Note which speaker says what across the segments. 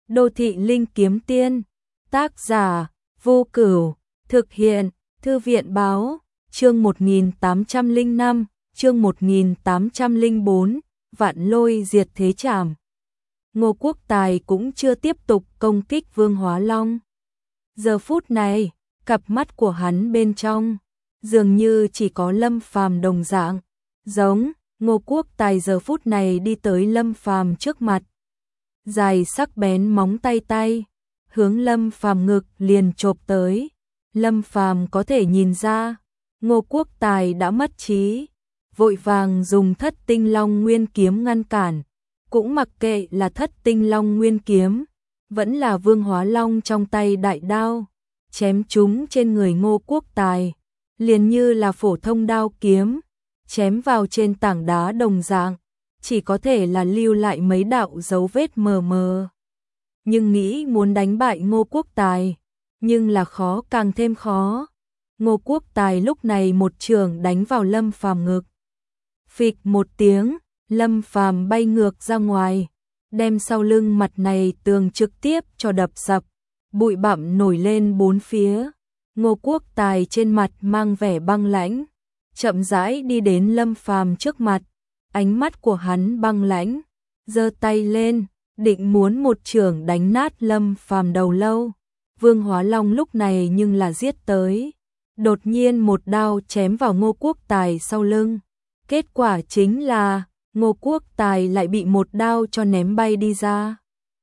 Speaker 1: Đô thị linh kiếm tiên, tác giả, Vô Cửu, thực hiện, Thư viện báo, chương 1805, chương 1804, vạn lôi diệt thế trảm. Ngô Quốc Tài cũng chưa tiếp tục công kích Vương Hóa Long. Giờ phút này, cặp mắt của hắn bên trong, dường như chỉ có Lâm Phàm đồng dạng, giống. Ngô Quốc Tài giờ phút này đi tới Lâm Phàm trước mặt. Dài sắc bén móng tay, hướng Lâm Phàm ngực liền chộp tới. Lâm Phàm có thể nhìn ra, Ngô Quốc Tài đã mất trí, vội vàng dùng Thất Tinh Long Nguyên kiếm ngăn cản, cũng mặc kệ là Thất Tinh Long Nguyên kiếm, vẫn là Vương Hóa Long trong tay đại đao, chém chúng trên người Ngô Quốc Tài, liền như là phổ thông đao kiếm, chém vào trên tảng đá đồng dạng, chỉ có thể là lưu lại mấy đạo dấu vết mờ mờ. Nhưng nghĩ muốn đánh bại Ngô Quốc Tài, nhưng là khó càng thêm khó. Ngô Quốc Tài lúc này một chưởng đánh vào Lâm Phàm ngực. Phịch một tiếng, Lâm Phàm bay ngược ra ngoài, đem sau lưng mặt này tường trực tiếp cho đập sập, bụi bặm nổi lên bốn phía. Ngô Quốc Tài trên mặt mang vẻ băng lãnh, chậm rãi đi đến Lâm Phàm trước mặt, ánh mắt của hắn băng lãnh, giơ tay lên, định muốn một chưởng đánh nát Lâm Phàm đầu lâu. Vương Hóa Long lúc này nhưng là giết tới, đột nhiên một đao chém vào Ngô Quốc Tài sau lưng. Kết quả chính là Ngô Quốc Tài lại bị một đao cho ném bay đi ra.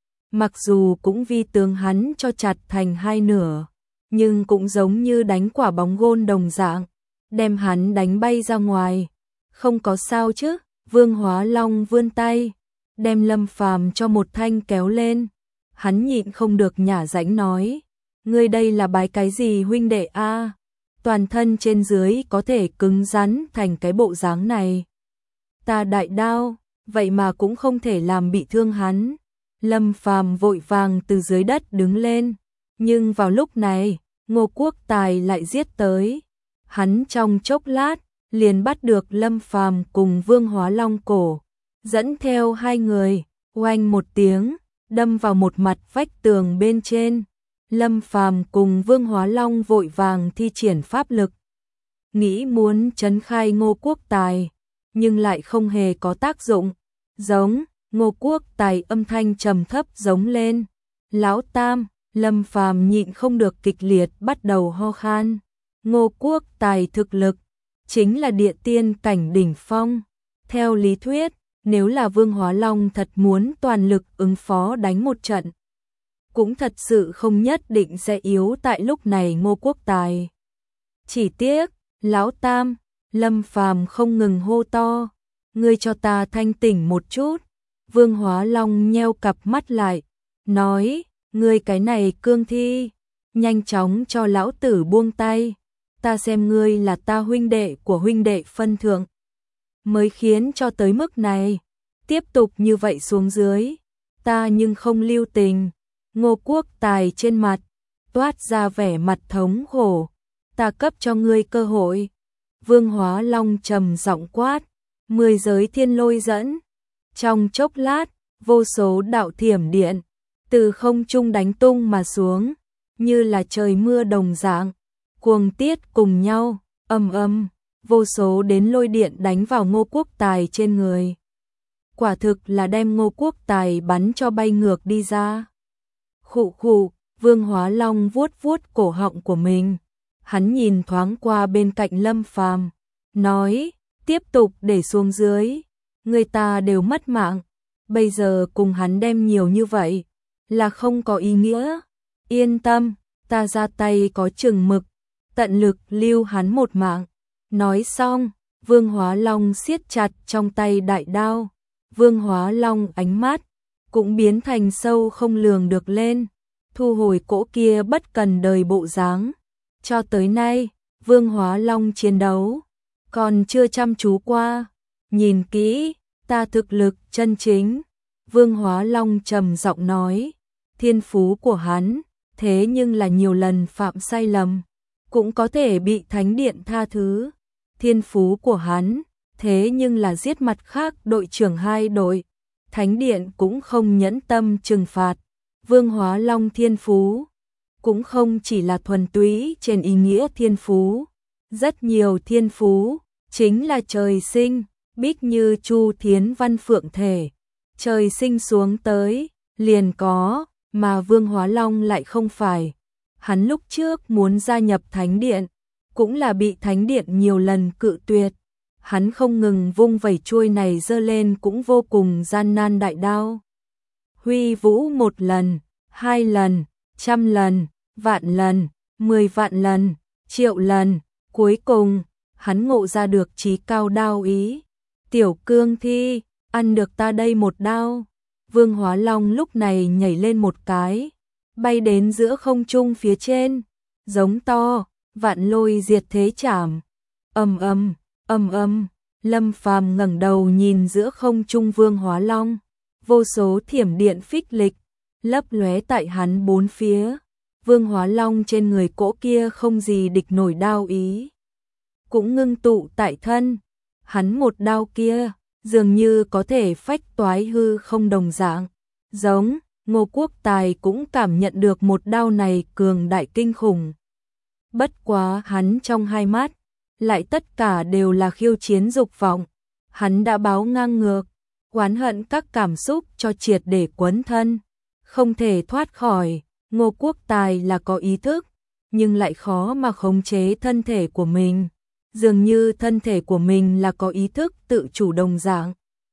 Speaker 1: Mặc dù cũng vi tướng hắn cho chặt thành hai nửa, nhưng cũng giống như đánh quả bóng gôn đồng dạng, đem hắn đánh bay ra ngoài. Không có sao chứ? Vương Hóa Long vươn tay, đem Lâm Phàm cho một thanh kéo lên. Hắn nhịn không được nhả rãnh nói, ngươi đây là bái cái gì huynh đệ a? Toàn thân trên dưới có thể cứng rắn thành cái bộ dáng này. Ta đại đao, vậy mà cũng không thể làm bị thương hắn. Lâm Phàm vội vàng từ dưới đất đứng lên, nhưng vào lúc này, Ngô Quốc Tài lại giết tới. Hắn trong chốc lát liền bắt được Lâm Phàm cùng Vương Hóa Long cổ, dẫn theo hai người, oanh một tiếng, đâm vào một mặt vách tường bên trên. Lâm Phàm cùng Vương Hóa Long vội vàng thi triển pháp lực, nghĩ muốn trấn khai Ngô Quốc Tài, nhưng lại không hề có tác dụng. Giống. Ngô Quốc Tài âm thanh trầm thấp giống lên. Lão Tam. Lâm Phàm nhịn không được kịch liệt bắt đầu ho khan. Ngô Quốc Tài thực lực chính là địa tiên cảnh đỉnh phong. Theo lý thuyết, nếu là Vương Hóa Long thật muốn toàn lực ứng phó đánh một trận, cũng thật sự không nhất định sẽ yếu tại lúc này Ngô Quốc Tài. Chỉ tiếc, Lão Tam. Lâm Phàm không ngừng hô to, ngươi cho ta thanh tỉnh một chút. Vương Hóa Long nheo cặp mắt lại, nói, ngươi cái này cương thi, nhanh chóng cho lão tử buông tay, ta xem ngươi là ta huynh đệ của huynh đệ phân thượng, mới khiến cho tới mức này, tiếp tục như vậy xuống dưới, ta nhưng không lưu tình. Ngô Quốc Tài trên mặt toát ra vẻ mặt thống khổ, ta cấp cho ngươi cơ hội. Vương Hóa Long trầm giọng quát, 10 giới thiên lôi dẫn. Trong chốc lát, vô số đạo thiểm điện từ không trung đánh tung mà xuống, như là trời mưa đồng dạng, cuồng tiết cùng nhau, ầm ầm, vô số đến lôi điện đánh vào Ngô Quốc Tài trên người. Quả thực là đem Ngô Quốc Tài bắn cho bay ngược đi ra. Khụ khụ. Vương Hóa Long vuốt vuốt cổ họng của mình. Hắn nhìn thoáng qua bên cạnh Lâm Phàm, nói, tiếp tục để xuống dưới, người ta đều mất mạng, bây giờ cùng hắn đem nhiều như vậy là không có ý nghĩa. Yên tâm, ta ra tay có chừng mực, tận lực lưu hắn một mạng. Nói xong, Vương Hóa Long siết chặt trong tay đại đao. Vương Hóa Long ánh mắt cũng biến thành sâu không lường được lên, thu hồi cỗ kia bất cần đời bộ dáng. Cho tới nay, Vương Hóa Long chiến đấu còn chưa chăm chú qua, nhìn kỹ, ta thực lực chân chính. Vương Hóa Long trầm giọng nói, thiên phú của hắn, thế nhưng là nhiều lần phạm sai lầm, cũng có thể bị Thánh Điện tha thứ. Thiên phú của hắn, thế nhưng là giết mặt khác đội trưởng hai đội, Thánh Điện cũng không nhẫn tâm trừng phạt. Vương Hóa Long thiên phú cũng không chỉ là thuần túy trên ý nghĩa thiên phú, rất nhiều thiên phú chính là trời sinh, bích như Chu Thiến Văn phượng thể, trời sinh xuống tới liền có, mà Vương Hóa Long lại không phải. Hắn lúc trước muốn gia nhập Thánh Điện, cũng là bị Thánh Điện nhiều lần cự tuyệt. Hắn không ngừng vung vẩy chuôi này giơ lên cũng vô cùng gian nan đại đao. Huy vũ 1 lần, 2 lần, 100 lần, vạn lần, 10 vạn lần, triệu lần, cuối cùng, hắn ngộ ra được chí cao đao ý. Tiểu cương thi, ăn được ta đây một đao. Vương Hóa Long lúc này nhảy lên một cái, bay đến giữa không trung phía trên, giống to, vạn lôi diệt thế trảm. Ầm ầm, ầm ầm, Lâm Phàm ngẩng đầu nhìn giữa không trung Vương Hóa Long, vô số thiểm điện phích lịch, lấp lóe tại hắn bốn phía. Vương Hóa Long trên người cỗ kia không gì địch nổi đao ý, cũng ngưng tụ tại thân. Hắn một đao kia, dường như có thể phách toái hư không đồng dạng. Giống, Ngô Quốc Tài cũng cảm nhận được một đao này cường đại kinh khủng. Bất quá hắn trong hai mắt, lại tất cả đều là khiêu chiến dục vọng. Hắn đã báo ngang ngược, oán hận các cảm xúc cho triệt để quấn thân. Không thể thoát khỏi, Ngô Quốc Tài là có ý thức, nhưng lại khó mà khống chế thân thể của mình. Dường như thân thể của mình là có ý thức tự chủ đồng dạng.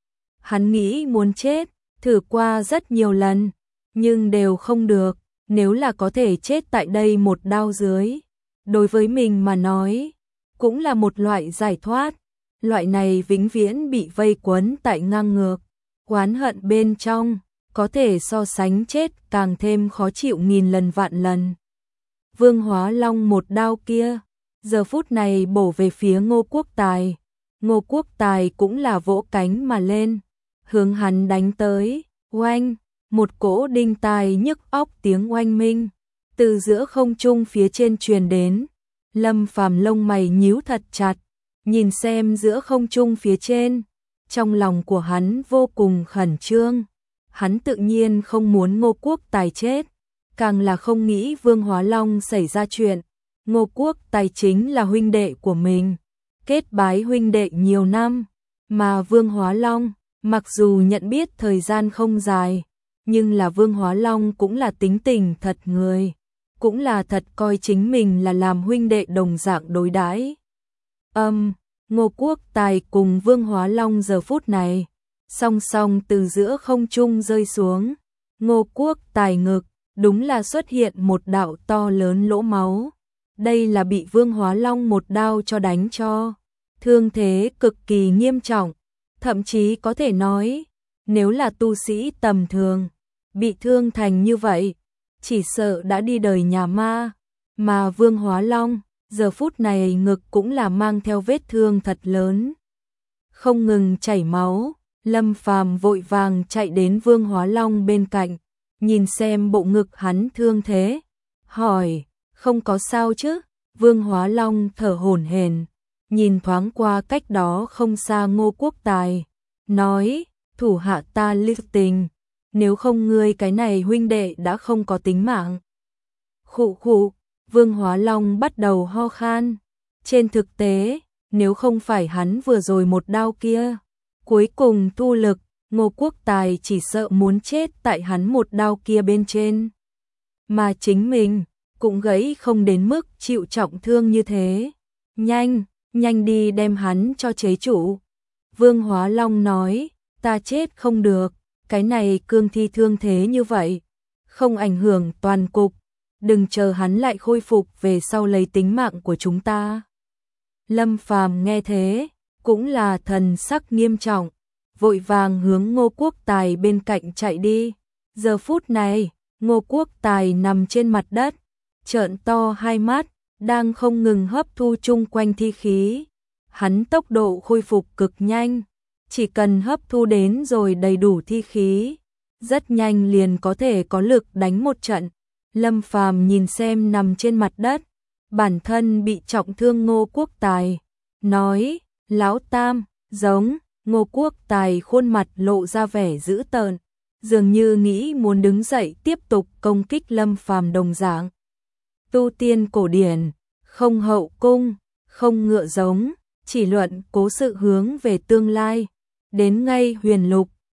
Speaker 1: Hắn nghĩ muốn chết, thử qua rất nhiều lần, nhưng đều không được. Nếu là có thể chết tại đây một đao dưới, đối với mình mà nói, cũng là một loại giải thoát. Loại này vĩnh viễn bị vây quấn tại ngang ngược, oán hận bên trong, có thể so sánh chết càng thêm khó chịu nghìn lần vạn lần. Vương Hóa Long một đao kia, giờ phút này bổ về phía Ngô Quốc Tài. Ngô Quốc Tài cũng là vỗ cánh mà lên, hướng hắn đánh tới. Oanh, một cỗ đinh tai nhức óc tiếng oanh minh từ giữa không trung phía trên truyền đến. Lâm Phàm lông mày nhíu thật chặt, nhìn xem giữa không trung phía trên, trong lòng của hắn vô cùng khẩn trương. Hắn tự nhiên không muốn Ngô Quốc Tài chết, càng là không nghĩ Vương Hóa Long xảy ra chuyện. Ngô Quốc Tài chính là huynh đệ của mình, kết bái huynh đệ nhiều năm, mà Vương Hóa Long, mặc dù nhận biết thời gian không dài, nhưng là Vương Hóa Long cũng là tính tình thật người, cũng là thật coi chính mình là làm huynh đệ đồng dạng đối đãi. Ngô Quốc Tài cùng Vương Hóa Long giờ phút này, song song từ giữa không trung rơi xuống. Ngô Quốc Tài ngực, đúng là xuất hiện một đạo to lớn lỗ máu. Đây là bị Vương Hóa Long một đao cho đánh cho. Thương thế cực kỳ nghiêm trọng, thậm chí có thể nói, nếu là tu sĩ tầm thường, bị thương thành như vậy, chỉ sợ đã đi đời nhà ma. Mà Vương Hóa Long, giờ phút này ngực cũng là mang theo vết thương thật lớn, không ngừng chảy máu. Lâm Phàm vội vàng chạy đến Vương Hóa Long bên cạnh, nhìn xem bộ ngực hắn thương thế, hỏi, không có sao chứ? Vương Hóa Long thở hổn hển, nhìn thoáng qua cách đó không xa Ngô Quốc Tài, nói, thủ hạ ta lưu tình, nếu không ngươi cái này huynh đệ đã không có tính mạng. Khụ khụ, Vương Hóa Long bắt đầu ho khan. Trên thực tế, nếu không phải hắn vừa rồi một đao kia, cuối cùng thu lực, Ngô Quốc Tài chỉ sợ muốn chết tại hắn một đao kia bên trên. Mà chính mình, cũng gãy không đến mức chịu trọng thương như thế. Nhanh đi đem hắn cho chế chủ. Vương Hóa Long nói, ta chết không được, cái này cương thi thương thế như vậy, không ảnh hưởng toàn cục, đừng chờ hắn lại khôi phục về sau lấy tính mạng của chúng ta. Lâm Phàm nghe thế, cũng là thần sắc nghiêm trọng, vội vàng hướng Ngô Quốc Tài bên cạnh chạy đi. Giờ phút này, Ngô Quốc Tài nằm trên mặt đất, trợn to hai mắt, đang không ngừng hấp thu chung quanh thi khí. Hắn tốc độ khôi phục cực nhanh, chỉ cần hấp thu đến rồi đầy đủ thi khí, rất nhanh liền có thể có lực đánh một trận. Lâm Phàm nhìn xem nằm trên mặt đất, bản thân bị trọng thương Ngô Quốc Tài, nói, Lão Tam, giống. Ngô Quốc Tài khuôn mặt lộ ra vẻ dữ tợn, dường như nghĩ muốn đứng dậy tiếp tục công kích Lâm Phàm đồng dạng. Tu tiên cổ điển, không hậu cung, không ngựa giống, chỉ luận cố sự hướng về tương lai. Đến ngay huyền lục,